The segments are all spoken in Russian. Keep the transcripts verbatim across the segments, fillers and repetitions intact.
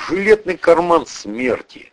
жилетный карман смерти.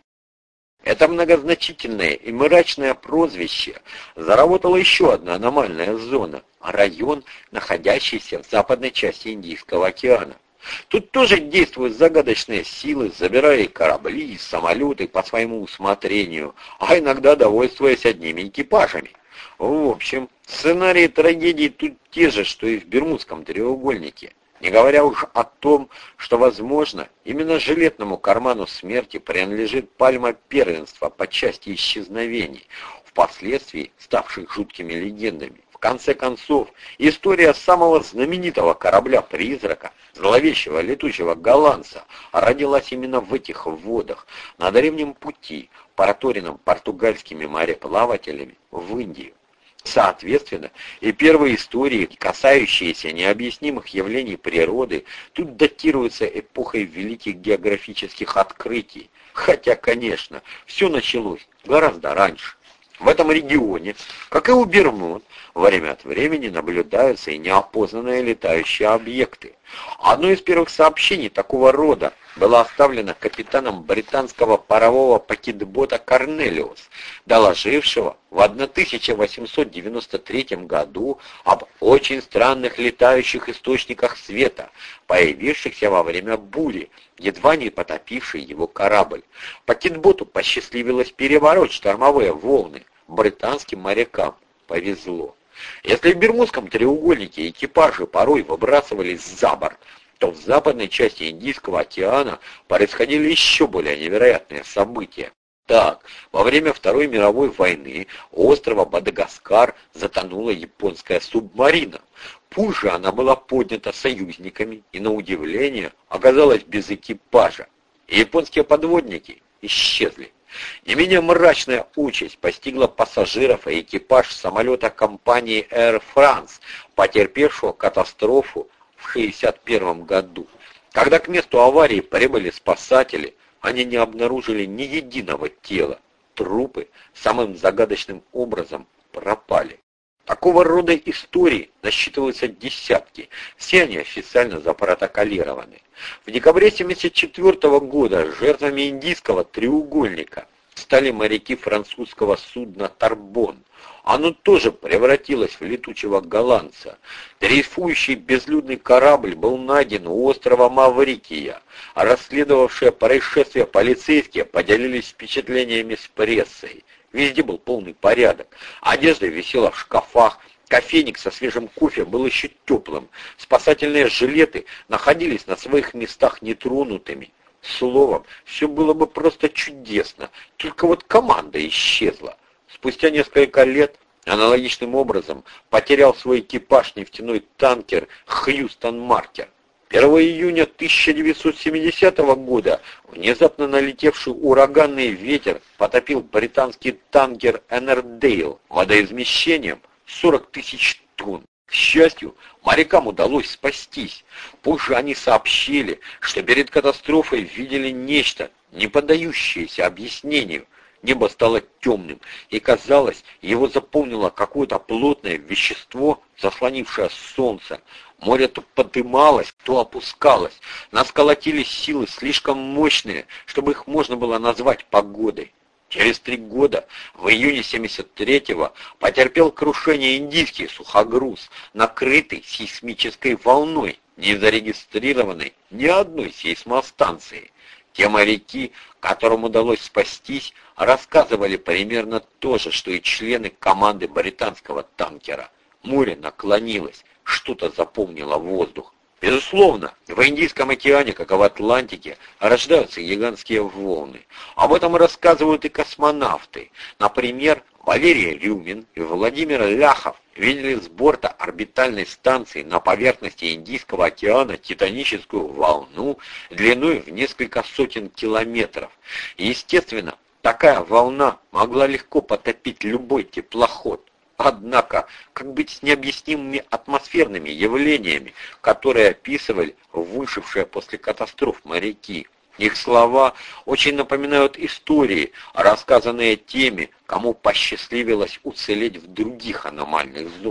Это многозначительное и мрачное прозвище заработала еще одна аномальная зона, район, находящийся в западной части Индийского океана. Тут тоже действуют загадочные силы, забирая корабли и самолеты по своему усмотрению, а иногда довольствуясь одними экипажами. В общем, сценарии трагедии тут те же, что и в Бермудском треугольнике. Не говоря уж о том, что, возможно, именно жилетному карману смерти принадлежит пальма первенства по части исчезновений, впоследствии ставших жуткими легендами. В конце концов, история самого знаменитого корабля-призрака, зловещего летучего голландца, родилась именно в этих водах, на древнем пути, проторенном португальскими мореплавателями в Индию. Соответственно, и первые истории, касающиеся необъяснимых явлений природы, тут датируются эпохой великих географических открытий. Хотя, конечно, все началось гораздо раньше. В этом регионе, как и у Бермуд, время от времени наблюдаются и неопознанные летающие объекты. Одно из первых сообщений такого рода было оставлено капитаном британского парового пакетбота Корнелиус, доложившего в тысяча восемьсот девяносто третьем году об очень странных летающих источниках света, появившихся во время бури, едва не потопившей его корабль. Пакетботу посчастливилось перебороть штормовые волны. Британским морякам повезло. Если в Бермудском треугольнике экипажи порой выбрасывались за борт, то в западной части Индийского океана происходили еще более невероятные события. Так, во время Второй мировой войны у острова Мадагаскар затонула японская субмарина. Позже она была поднята союзниками и, на удивление, оказалась без экипажа. И японские подводники исчезли. Не менее мрачная участь постигла пассажиров и экипаж самолета компании Air France, потерпевшего катастрофу в шестьдесят первом году. Когда к месту аварии прибыли спасатели, они не обнаружили ни единого тела. Трупы самым загадочным образом пропали. Такого рода истории насчитываются десятки, все они официально запротоколированы. В декабре тысяча девятьсот семьдесят четвёртого года жертвами Индийского треугольника стали моряки французского судна «Тарбон». Оно тоже превратилось в летучего голландца. Дрейфующий безлюдный корабль был найден у острова Маврикия, а расследовавшие происшествие полицейские поделились впечатлениями с прессой. Везде был полный порядок. Одежда висела в шкафах, кофейник со свежим кофе был еще теплым, спасательные жилеты находились на своих местах нетронутыми. Словом, все было бы просто чудесно, только вот команда исчезла. Спустя несколько лет аналогичным образом потерял свой экипаж нефтяной танкер «Хьюстон Маркер». первого июня тысяча девятьсот семидесятого года внезапно налетевший ураганный ветер потопил британский танкер «Энердейл» водоизмещением сорок тысяч тонн. К счастью, морякам удалось спастись. Позже они сообщили, что перед катастрофой видели нечто, не поддающееся объяснению. Небо стало темным, и, казалось, его заполнило какое-то плотное вещество, заслонившее солнце. Море то подымалось, то опускалось. Нас колотились силы слишком мощные, чтобы их можно было назвать погодой. Через три года, в июне семьдесят третьего, потерпел крушение индийский сухогруз, накрытый сейсмической волной, не зарегистрированной ни одной сейсмостанции. Те моряки, которым удалось спастись, рассказывали примерно то же, что и члены команды британского танкера. Море наклонилось, что-то заполнило воздух. Безусловно, в Индийском океане, как и в Атлантике, рождаются гигантские волны. Об этом рассказывают и космонавты. Например, Валерий Рюмин и Владимир Ляхов видели с борта орбитальной станции на поверхности Индийского океана титаническую волну длиной в несколько сотен километров. И, естественно, такая волна могла легко потопить любой теплоход. Однако, как быть с необъяснимыми атмосферными явлениями, которые описывали выжившие после катастроф моряки? Их слова очень напоминают истории, рассказанные теми, кому посчастливилось уцелеть в других аномальных зонах.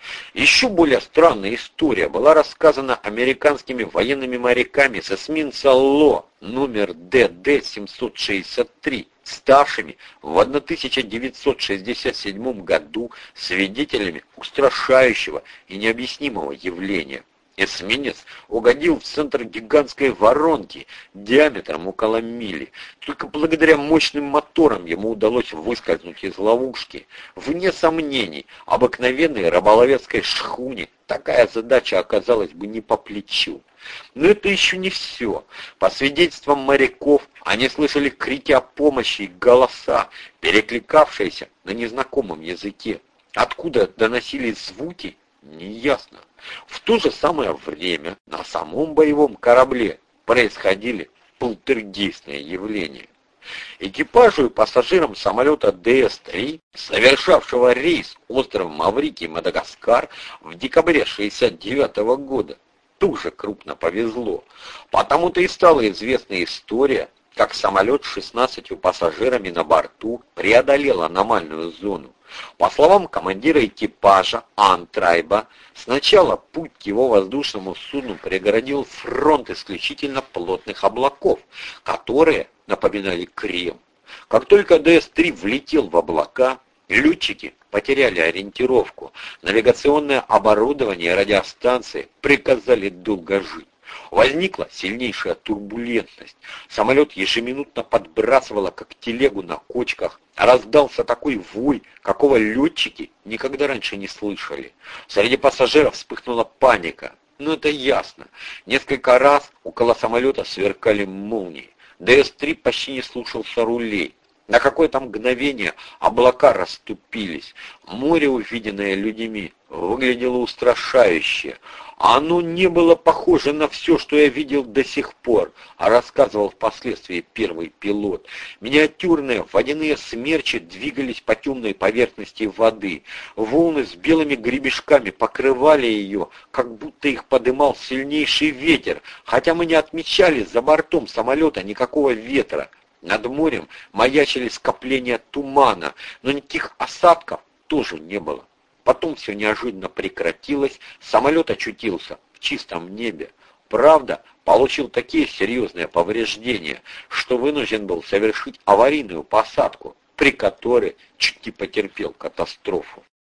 Еще более странная история была рассказана американскими военными моряками с эсминца Ло номер Д Д семьсот шестьдесят три, ставшими в тысяча девятьсот шестьдесят седьмом году свидетелями устрашающего и необъяснимого явления. Эсминец угодил в центр гигантской воронки диаметром около мили. Только благодаря мощным моторам ему удалось выскользнуть из ловушки. Вне сомнений, обыкновенной рыболовецкой шхуне такая задача оказалась бы не по плечу. Но это еще не все. По свидетельствам моряков, они слышали крики о помощи и голоса, перекликавшиеся на незнакомом языке. Откуда доносились звуки, неясно. В то же самое время на самом боевом корабле происходили полтергейстные явления. Экипажу и пассажирам самолета Д С три, совершавшего рейс остров Маврикий, Мадагаскар в декабре шестьдесят девятого года, тоже крупно повезло. Потому-то и стала известна история, как самолет с шестнадцатью пассажирами на борту преодолел аномальную зону. По словам командира экипажа Антрайба, сначала путь к его воздушному судну преградил фронт исключительно плотных облаков, которые напоминали крем. Как только Д С три влетел в облака, летчики потеряли ориентировку, навигационное оборудование и радиостанции приказали долго жить. Возникла сильнейшая турбулентность. Самолет ежеминутно подбрасывало, как телегу на кочках. Раздался такой вой, какого летчики никогда раньше не слышали. Среди пассажиров вспыхнула паника. Ну это ясно. Несколько раз около самолета сверкали молнии. Д С три почти не слушался рулей. На какое-то мгновение облака расступились. Море, увиденное людьми, выглядело устрашающе. Оно не было похоже на все, что я видел до сих пор, а рассказывал впоследствии первый пилот. Миниатюрные водяные смерчи двигались по темной поверхности воды. Волны с белыми гребешками покрывали ее, как будто их подымал сильнейший ветер, хотя мы не отмечали за бортом самолета никакого ветра. Над морем маячили скопления тумана, но никаких осадков тоже не было. Потом все неожиданно прекратилось, самолет очутился в чистом небе. Правда, получил такие серьезные повреждения, что вынужден был совершить аварийную посадку, при которой чуть не потерпел катастрофу.